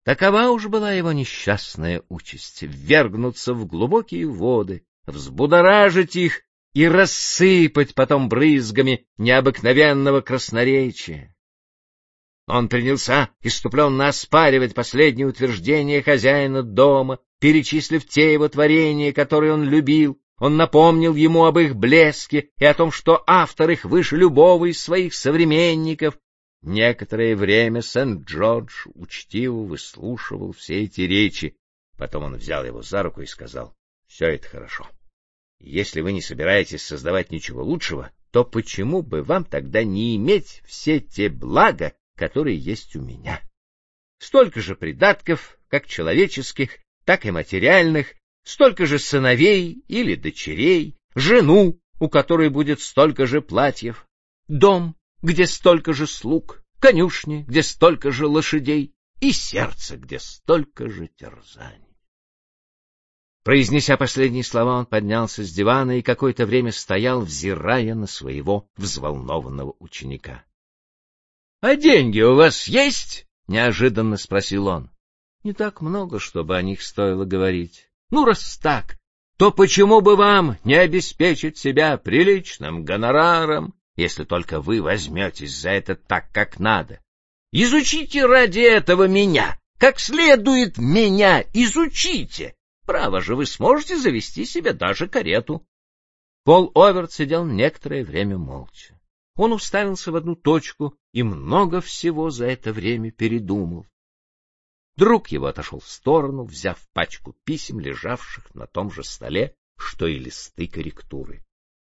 Такова уж была его несчастная участь — ввергнуться в глубокие воды, взбудоражить их и рассыпать потом брызгами необыкновенного красноречия. Он принялся иступленно оспаривать последние утверждения хозяина дома, перечислив те его творения, которые он любил. Он напомнил ему об их блеске и о том, что автор их выше любого из своих современников. Некоторое время Сент-Джордж учтиво выслушивал все эти речи. Потом он взял его за руку и сказал: — Все это хорошо. Если вы не собираетесь создавать ничего лучшего, то почему бы вам тогда не иметь все те блага, которые есть у меня? Столько же придатков, как человеческих, так и материальных, столько же сыновей или дочерей, жену, у которой будет столько же платьев, дом, где столько же слуг, конюшни, где столько же лошадей, и сердце, где столько же терзаний. Произнеся последние слова, он поднялся с дивана и какое-то время стоял, взирая на своего взволнованного ученика. — А деньги у вас есть? — неожиданно спросил он. — Не так много, чтобы о них стоило говорить. — Ну, раз так, то почему бы вам не обеспечить себя приличным гонораром, если только вы возьметесь за это так, как надо? Изучите ради этого меня, как следует меня изучите. Право же, вы сможете завести себе даже карету. Пол Оверт сидел некоторое время молча. Он уставился в одну точку и много всего за это время передумал. Друг его отошел в сторону, взяв пачку писем, лежавших на том же столе, что и листы корректуры.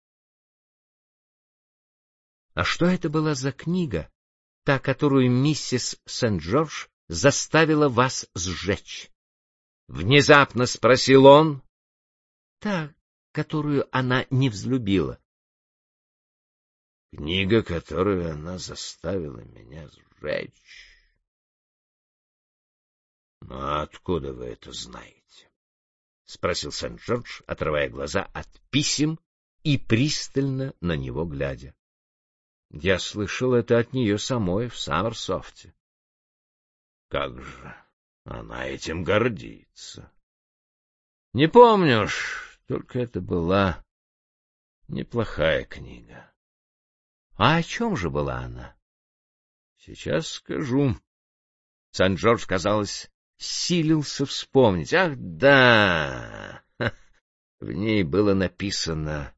— А что это была за книга, та, которую миссис Сент-Джордж заставила вас сжечь? — внезапно спросил он. — Та, которую она не взлюбила. — Книга, которую она заставила меня сжечь? — Ну, откуда вы это знаете? — спросил Сент-Джордж, отрывая глаза от писем и пристально на него глядя. — Я слышал это от нее самой в Саммерсофте. — Как же она этим гордится! — Не помню уж, только это была неплохая книга. — А о чем же была она? — Сейчас скажу. Сент-Джордж, казалось, силился вспомнить. Ах, да! В ней было написано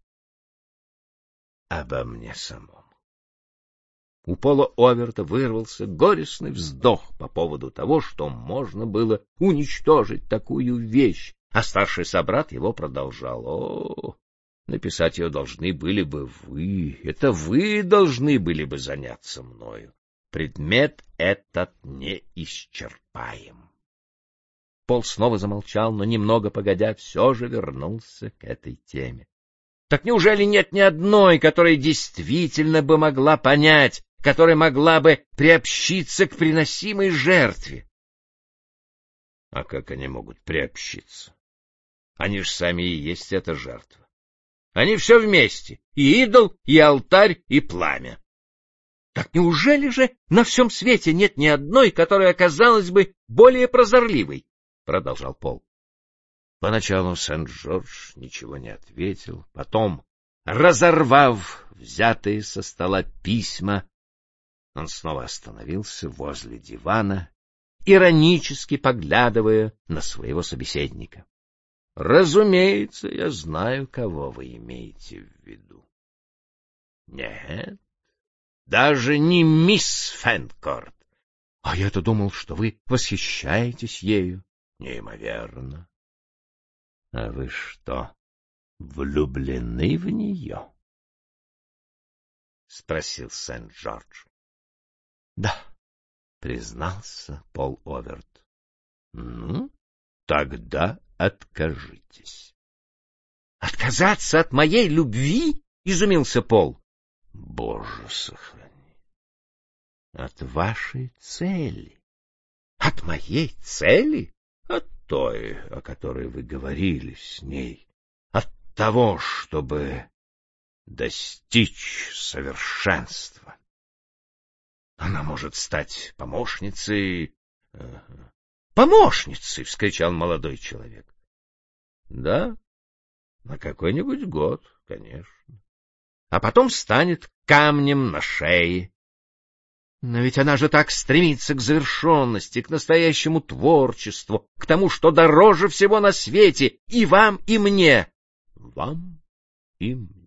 обо мне самом. У Пола Оверта вырвался горестный вздох по поводу того, что можно было уничтожить такую вещь, а старший собрат его продолжал. О, написать ее должны были бы вы, это вы должны были бы заняться мною. Предмет этот неисчерпаем. Пол снова замолчал, но немного погодя все же вернулся к этой теме. Так неужели нет ни одной, которая действительно бы могла понять, которая могла бы приобщиться к приносимой жертве? А как они могут приобщиться? Они же сами и есть эта жертва. Они все вместе, и идол, и алтарь, и пламя. Так неужели же на всем свете нет ни одной, которая оказалась бы более прозорливой? — продолжал Пол. Поначалу Сент-Джордж ничего не ответил, потом, разорвав взятые со стола письма, он снова остановился возле дивана, иронически поглядывая на своего собеседника. — Разумеется, я знаю, кого вы имеете в виду. — Нет, даже не мисс Фенкорт. — А я-то думал, что вы восхищаетесь ею. — Неимоверно. — А вы что, влюблены в нее? — спросил Сент-Джордж. — Да, — признался Пол Оверт. — Ну, тогда откажитесь. — Отказаться от моей любви? — изумился Пол. — Боже сохрани. — От вашей цели. — От моей цели? — От той, о которой вы говорили с ней. От того, чтобы достичь совершенства. Она может стать помощницей, помощницей, — вскричал молодой человек. — Да, на какой-нибудь год, конечно. А потом станет камнем на шее. Но ведь она же так стремится к завершенности, к настоящему творчеству, к тому, что дороже всего на свете, и вам, и мне. — Вам и мне.